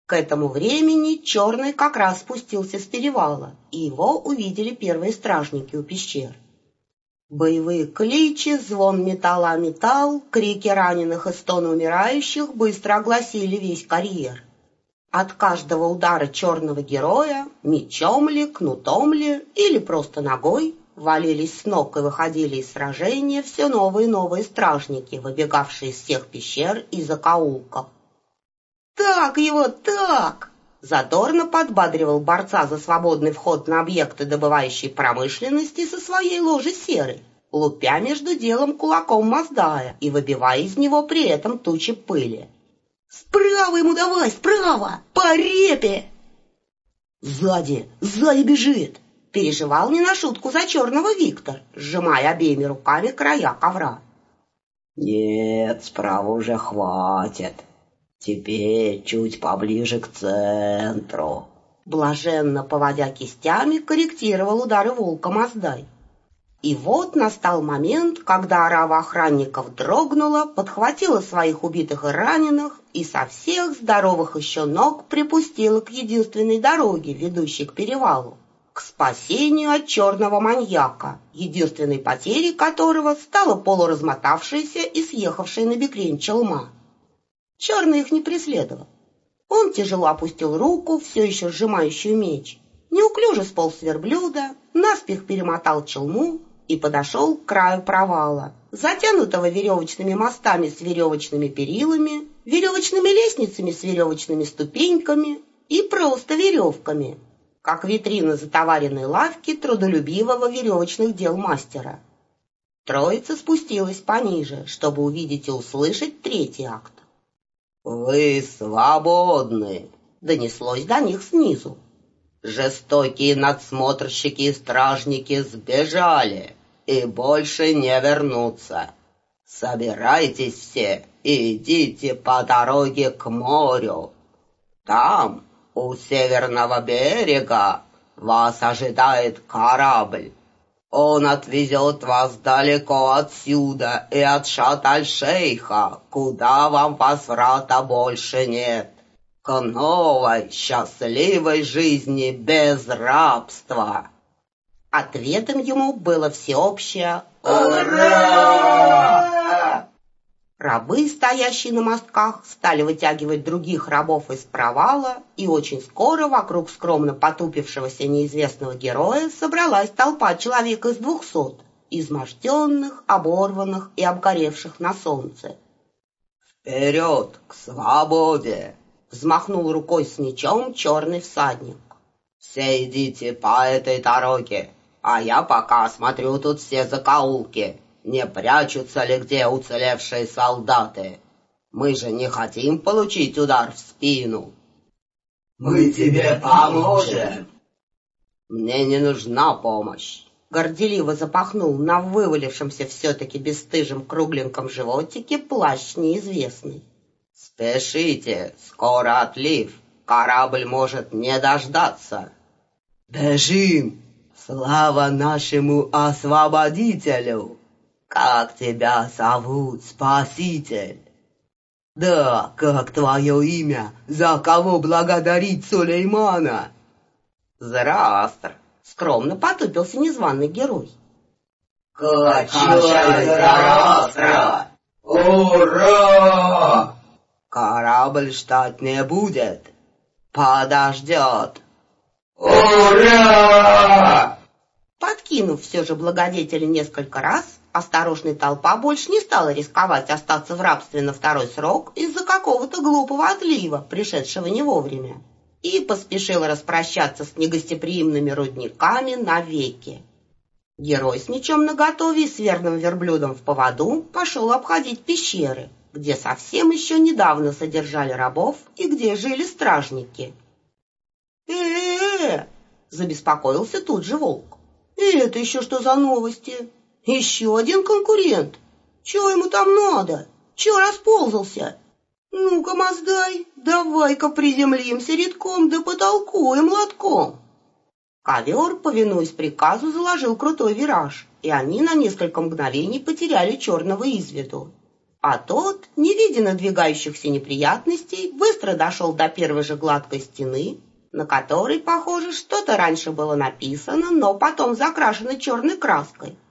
К этому времени Черный как раз спустился с перевала, и его увидели первые стражники у пещер. Боевые кличи, звон металла о металл, крики раненых и стоны умирающих быстро огласили весь карьер. От каждого удара черного героя, мечом ли, кнутом ли или просто ногой, валились с ног и выходили из сражения все новые и новые стражники, выбегавшие из всех пещер и закоулков. «Так его, так!» — задорно подбадривал борца за свободный вход на объекты добывающей промышленности со своей ложи серы, лупя между делом кулаком Маздая и выбивая из него при этом тучи пыли. «Справа ему давай, справа! По репе!» «Сзади бежит!» — переживал не на шутку за Черного Виктор, сжимая обеими руками края ковра. «Нет, справа уже хватит. Теперь чуть поближе к центру». Блаженно поводя кистями, корректировал удары волка Маздай. И вот настал момент, когда орава охранников дрогнула, подхватила своих убитых и раненых и со всех здоровых еще ног припустила к единственной дороге, ведущей к перевалу, к спасению от черного маньяка, единственной потерей которого стала полуразмотавшаяся и съехавшая на бекрень челма. Черный их не преследовал. Он тяжело опустил руку, все еще сжимающую меч, неуклюже сполз с верблюда, наспех перемотал челму и подошел к краю провала, затянутого веревочными мостами с веревочными перилами, веревочными лестницами с веревочными ступеньками и просто веревками, как витрина затоваренной лавки трудолюбивого веревочных дел мастера. Троица спустилась пониже, чтобы увидеть и услышать третий акт. «Вы свободны!» — донеслось до них снизу. «Жестокие надсмотрщики и стражники сбежали и больше не вернутся. Собирайтесь все и идите по дороге к морю. Там, у северного берега, вас ожидает корабль. Он отвезет вас далеко отсюда и от Шат-аль-Шейха, куда вам возврата больше нет, к новой счастливой жизни без рабства». Ответом ему было всеобщее «Ура!». Рабы, стоящие на мостках, стали вытягивать других рабов из провала, и очень скоро вокруг скромно потупившегося неизвестного героя собралась толпа человек из 200, изможденных, оборванных и обгоревших на солнце. «Вперед, к свободе!» — взмахнул рукой с мечом черный всадник. «Все идите по этой дороге, а я пока осмотрю тут все закоулки. Не прячутся ли где уцелевшие солдаты? Мы же не хотим получить удар в спину». «Мы тебе поможем!» «Мне не нужна помощь!» Горделиво запахнул на вывалившемся все-таки бесстыжем кругленьком животике плащ неизвестный. «Спешите, скоро отлив, корабль может не дождаться». «Бежим! Слава нашему освободителю! Как тебя зовут, спаситель?» «Да, как твое имя? За кого благодарить Сулеймана?» «Зороастр», — скромно потупился незваный герой. «Качай Зороастра! Ура!» «Корабль ждать не будет, подождет». «Ура!» Подкинув все же благодетеля несколько раз, осторожная толпа больше не стала рисковать остаться в рабстве на второй срок из-за какого-то глупого отлива, пришедшего не вовремя, и поспешила распрощаться с негостеприимными рудниками навеки. Герой с мечом наготове и с верным верблюдом в поводу пошел обходить пещеры, где совсем еще недавно содержали рабов и где жили стражники. Забеспокоился тут же волк. «Это еще что за новости? Еще один конкурент? Чего ему там надо? Чего расползался? Ну-ка, Маздай, давай-ка приземлимся редком да потолкуем лотком». Ковер, повинуясь приказу, заложил крутой вираж, и они на несколько мгновений потеряли черного из виду. А тот, не видя надвигающихся неприятностей, быстро дошел до первой же гладкой стены, на которой, похоже, что-то раньше было написано, но потом закрашено черной краской.